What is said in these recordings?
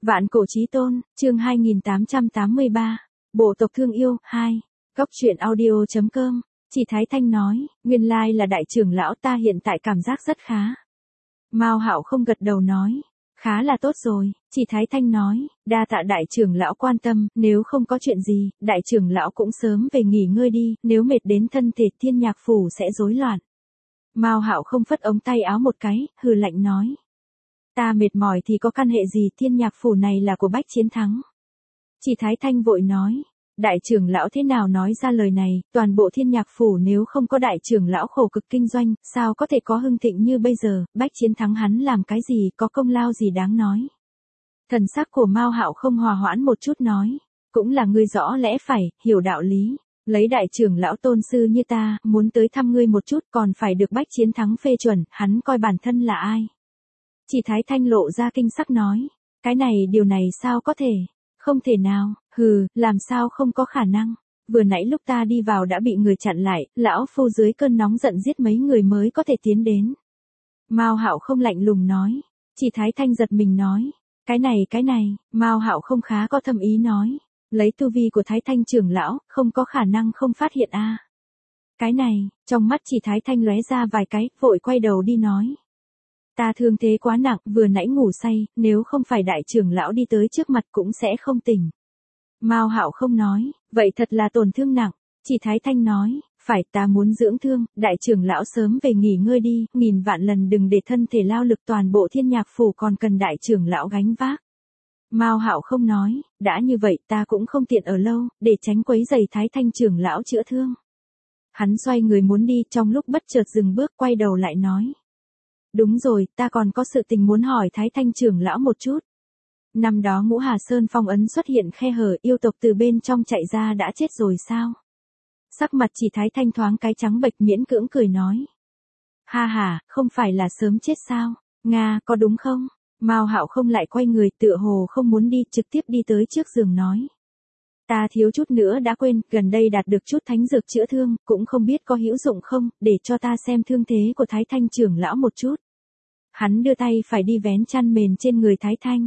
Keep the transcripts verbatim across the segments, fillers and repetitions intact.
Vạn cổ chí tôn, chương hai nghìn tám trăm tám mươi ba, bộ tộc thương yêu, hai, góc truyện audio.com, Chỉ Thái Thanh nói, nguyên lai là đại trưởng lão, ta hiện tại cảm giác rất khá. Mao Hạo không gật đầu nói, khá là tốt rồi. Chỉ Thái Thanh nói, đa tạ đại trưởng lão quan tâm, nếu không có chuyện gì, đại trưởng lão cũng sớm về nghỉ ngơi đi, nếu mệt đến thân thể Thiên Nhạc phủ sẽ rối loạn. Mao Hạo không phất ống tay áo một cái, hừ lạnh nói, ta mệt mỏi thì có căn hệ gì, Thiên Nhạc phủ này là của Bách Chiến Thắng. Chỉ Thái Thanh vội nói, đại trưởng lão thế nào nói ra lời này, toàn bộ Thiên Nhạc phủ nếu không có đại trưởng lão khổ cực kinh doanh, sao có thể có hưng thịnh như bây giờ, Bách Chiến Thắng hắn làm cái gì, có công lao gì đáng nói. Thần sắc của Mao Hạo không hòa hoãn một chút nói, cũng là ngươi rõ lẽ phải, hiểu đạo lý. Lấy đại trưởng lão tôn sư như ta, muốn tới thăm ngươi một chút còn phải được Bách Chiến Thắng phê chuẩn, hắn coi bản thân là ai. Chỉ Thái Thanh lộ ra kinh sắc nói, cái này điều này sao có thể, không thể nào, hừ, làm sao không có khả năng. Vừa nãy lúc ta đi vào đã bị người chặn lại, lão phu dưới cơn nóng giận giết mấy người mới có thể tiến đến. Mao Hạo không lạnh lùng nói, Chỉ Thái Thanh giật mình nói, cái này cái này, Mao Hạo không khá có thâm ý nói, lấy tu vi của Thái Thanh trưởng lão, không có khả năng không phát hiện a. À. Cái này, trong mắt Chỉ Thái Thanh lóe ra vài cái, vội quay đầu đi nói. Ta thương thế quá nặng, vừa nãy ngủ say, nếu không phải đại trưởng lão đi tới trước mặt cũng sẽ không tỉnh. Mao Hạo không nói, vậy thật là tổn thương nặng. Chỉ Thái Thanh nói, phải, ta muốn dưỡng thương, đại trưởng lão sớm về nghỉ ngơi đi, nghìn vạn lần đừng để thân thể lao lực, toàn bộ Thiên Nhạc phủ còn cần đại trưởng lão gánh vác. Mao Hạo không nói, đã như vậy ta cũng không tiện ở lâu, để tránh quấy rầy Thái Thanh trưởng lão chữa thương. Hắn xoay người muốn đi, trong lúc bất chợt dừng bước, quay đầu lại nói. Đúng rồi, ta còn có sự tình muốn hỏi Thái Thanh trưởng lão một chút. Năm đó Ngũ Hà Sơn phong ấn xuất hiện khe hở, yêu tộc từ bên trong chạy ra đã chết rồi sao? Sắc mặt Chỉ Thái Thanh thoáng cái trắng bệch, miễn cưỡng cười nói. Ha ha, không phải là sớm chết sao? Nga, có đúng không? Mao Hạo không lại quay người, tựa hồ không muốn đi, trực tiếp đi tới trước giường nói. Ta thiếu chút nữa đã quên, gần đây đạt được chút thánh dược chữa thương, cũng không biết có hữu dụng không, để cho ta xem thương thế của Thái Thanh trưởng lão một chút. Hắn đưa tay phải đi vén chăn mền trên người Thái Thanh.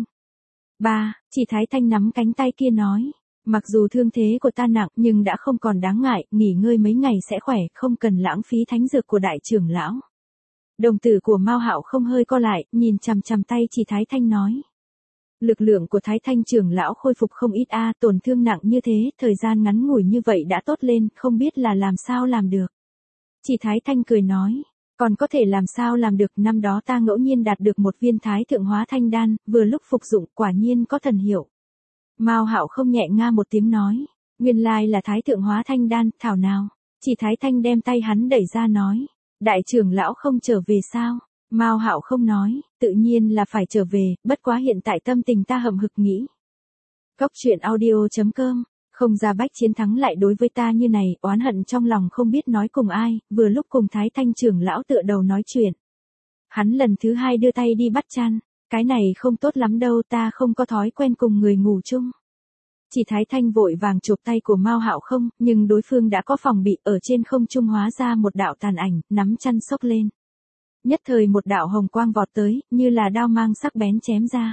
Ba, Chỉ Thái Thanh nắm cánh tay kia nói, mặc dù thương thế của ta nặng nhưng đã không còn đáng ngại, nghỉ ngơi mấy ngày sẽ khỏe, không cần lãng phí thánh dược của đại trưởng lão. Đồng tử của Mao Hạo không hơi co lại, nhìn chằm chằm tay Chỉ Thái Thanh nói. Lực lượng của Thái Thanh trưởng lão khôi phục không ít a, à, tổn thương nặng như thế, thời gian ngắn ngủi như vậy đã tốt lên, không biết là làm sao làm được. Chỉ Thái Thanh cười nói, còn có thể làm sao làm được, năm đó ta ngẫu nhiên đạt được một viên Thái Thượng Hóa Thanh đan, vừa lúc phục dụng, quả nhiên có thần hiệu. Mao Hạo không nhẹ nga một tiếng nói, nguyên lai là Thái Thượng Hóa Thanh đan, thảo nào. Chỉ Thái Thanh đem tay hắn đẩy ra nói, đại trưởng lão không trở về sao? Mao Hạo không nói, tự nhiên là phải trở về, bất quá hiện tại tâm tình ta hậm hực nghĩ. Góc truyện audio.com, không ra Bách Chiến Thắng lại đối với ta như này, oán hận trong lòng không biết nói cùng ai, vừa lúc cùng Thái Thanh trưởng lão tựa đầu nói chuyện. Hắn lần thứ hai đưa tay đi bắt chăn, cái này không tốt lắm đâu, ta không có thói quen cùng người ngủ chung. Chỉ Thái Thanh vội vàng chụp tay của Mao Hạo không, nhưng đối phương đã có phòng bị, ở trên không trung hóa ra một đạo tàn ảnh, nắm chăn xốc lên. Nhất thời một đạo hồng quang vọt tới, như là đao mang sắc bén chém ra.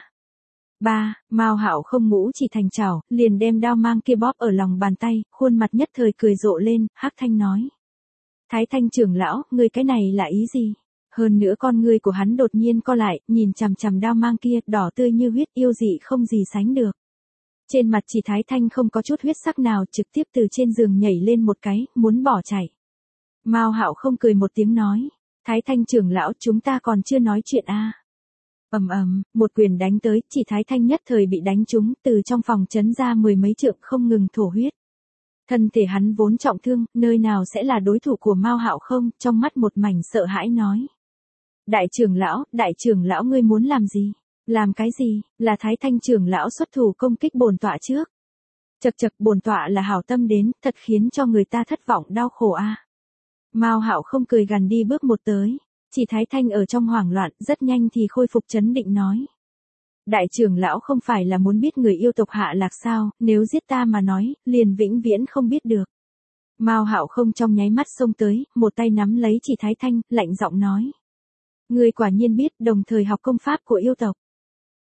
Ba, Mao Hạo không ngũ chỉ thành chảo, liền đem đao mang kia bóp ở lòng bàn tay, khuôn mặt nhất thời cười rộ lên, hắc thanh nói. Thái Thanh trưởng lão, ngươi cái này là ý gì? Hơn nữa con ngươi của hắn đột nhiên co lại, nhìn chằm chằm đao mang kia, đỏ tươi như huyết, yêu dị không gì sánh được. Trên mặt Chỉ Thái Thanh không có chút huyết sắc nào, trực tiếp từ trên giường nhảy lên một cái, muốn bỏ chạy. Mao Hạo không cười một tiếng nói. Thái Thanh trưởng lão, chúng ta còn chưa nói chuyện a. À. Ầm ầm, một quyền đánh tới, Chỉ Thái Thanh nhất thời bị đánh trúng, từ trong phòng chấn ra mười mấy trượng không ngừng thổ huyết. Thân thể hắn vốn trọng thương, nơi nào sẽ là đối thủ của Mao Hạo không, trong mắt một mảnh sợ hãi nói. Đại trưởng lão, đại trưởng lão ngươi muốn làm gì? Làm cái gì? Là Thái Thanh trưởng lão xuất thủ công kích bổn tọa trước. Chậc chậc, bổn tọa là hảo tâm đến, thật khiến cho người ta thất vọng đau khổ a. À. Mao Hạo không cười gằn đi bước một tới, Chỉ Thái Thanh ở trong hoảng loạn, rất nhanh thì khôi phục trấn định nói. Đại trưởng lão không phải là muốn biết người yêu tộc hạ lạc sao, nếu giết ta mà nói, liền vĩnh viễn không biết được. Mao Hạo không trong nháy mắt xông tới, một tay nắm lấy Chỉ Thái Thanh, lạnh giọng nói. Người quả nhiên biết, đồng thời học công pháp của yêu tộc.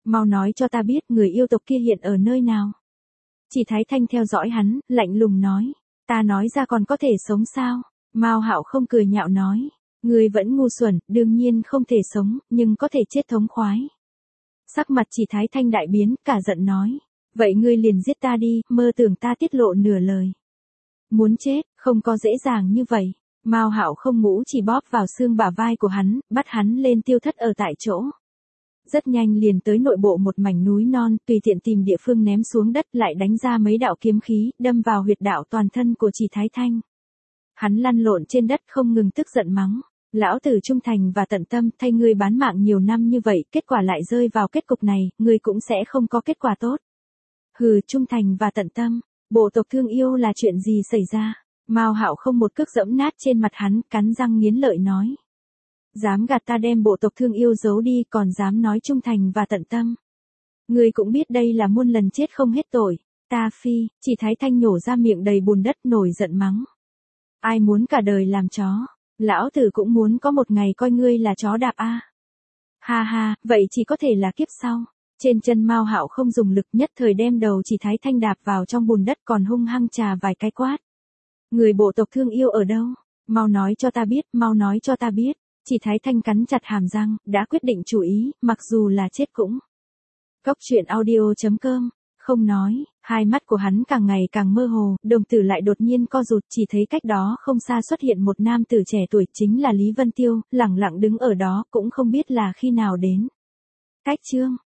Mau nói cho ta biết người yêu tộc kia hiện ở nơi nào. Chỉ Thái Thanh theo dõi hắn, lạnh lùng nói. Ta nói ra còn có thể sống sao? Mao Hạo không cười nhạo nói. Ngươi vẫn ngu xuẩn, đương nhiên không thể sống, nhưng có thể chết thống khoái. Sắc mặt Chỉ Thái Thanh đại biến, cả giận nói. Vậy ngươi liền giết ta đi, mơ tưởng ta tiết lộ nửa lời. Muốn chết, không có dễ dàng như vậy. Mao Hạo không ngũ chỉ bóp vào xương bả vai của hắn, bắt hắn lên tiêu thất ở tại chỗ. Rất nhanh liền tới nội bộ một mảnh núi non, tùy tiện tìm địa phương ném xuống đất, lại đánh ra mấy đạo kiếm khí, đâm vào huyệt đạo toàn thân của Chỉ Thái Thanh. Hắn lăn lộn trên đất không ngừng tức giận mắng. Lão tử trung thành và tận tâm, thay ngươi bán mạng nhiều năm như vậy, kết quả lại rơi vào kết cục này, ngươi cũng sẽ không có kết quả tốt. Hừ, trung thành và tận tâm, bộ tộc Thương Yêu là chuyện gì xảy ra? Mao Hạo không một cước dẫm nát trên mặt hắn, cắn răng nghiến lợi nói. Dám gạt ta đem bộ tộc Thương Yêu giấu đi, còn dám nói trung thành và tận tâm. Ngươi cũng biết đây là muôn lần chết không hết tội. Ta phi, Chỉ Thái Thanh nhổ ra miệng đầy bùn đất nổi giận mắng. Ai muốn cả đời làm chó? Lão tử cũng muốn có một ngày coi ngươi là chó đạp a. Ha ha, vậy chỉ có thể là kiếp sau. Trên chân Mao Hạo không dùng lực, nhất thời đem đầu Chỉ Thái Thanh đạp vào trong bùn đất, còn hung hăng trà vài cái quát. Người bộ tộc Thương Yêu ở đâu? Mau nói cho ta biết, mau nói cho ta biết. Chỉ Thái Thanh cắn chặt hàm răng, đã quyết định chủ ý, mặc dù là chết cũng. Cốc truyện audio chấm com, không nói, hai mắt của hắn càng ngày càng mơ hồ, đồng tử lại đột nhiên co rụt, chỉ thấy cách đó không xa xuất hiện một nam tử trẻ tuổi, chính là Lý Vân Tiêu, lẳng lặng đứng ở đó, cũng không biết là khi nào đến. Cách chương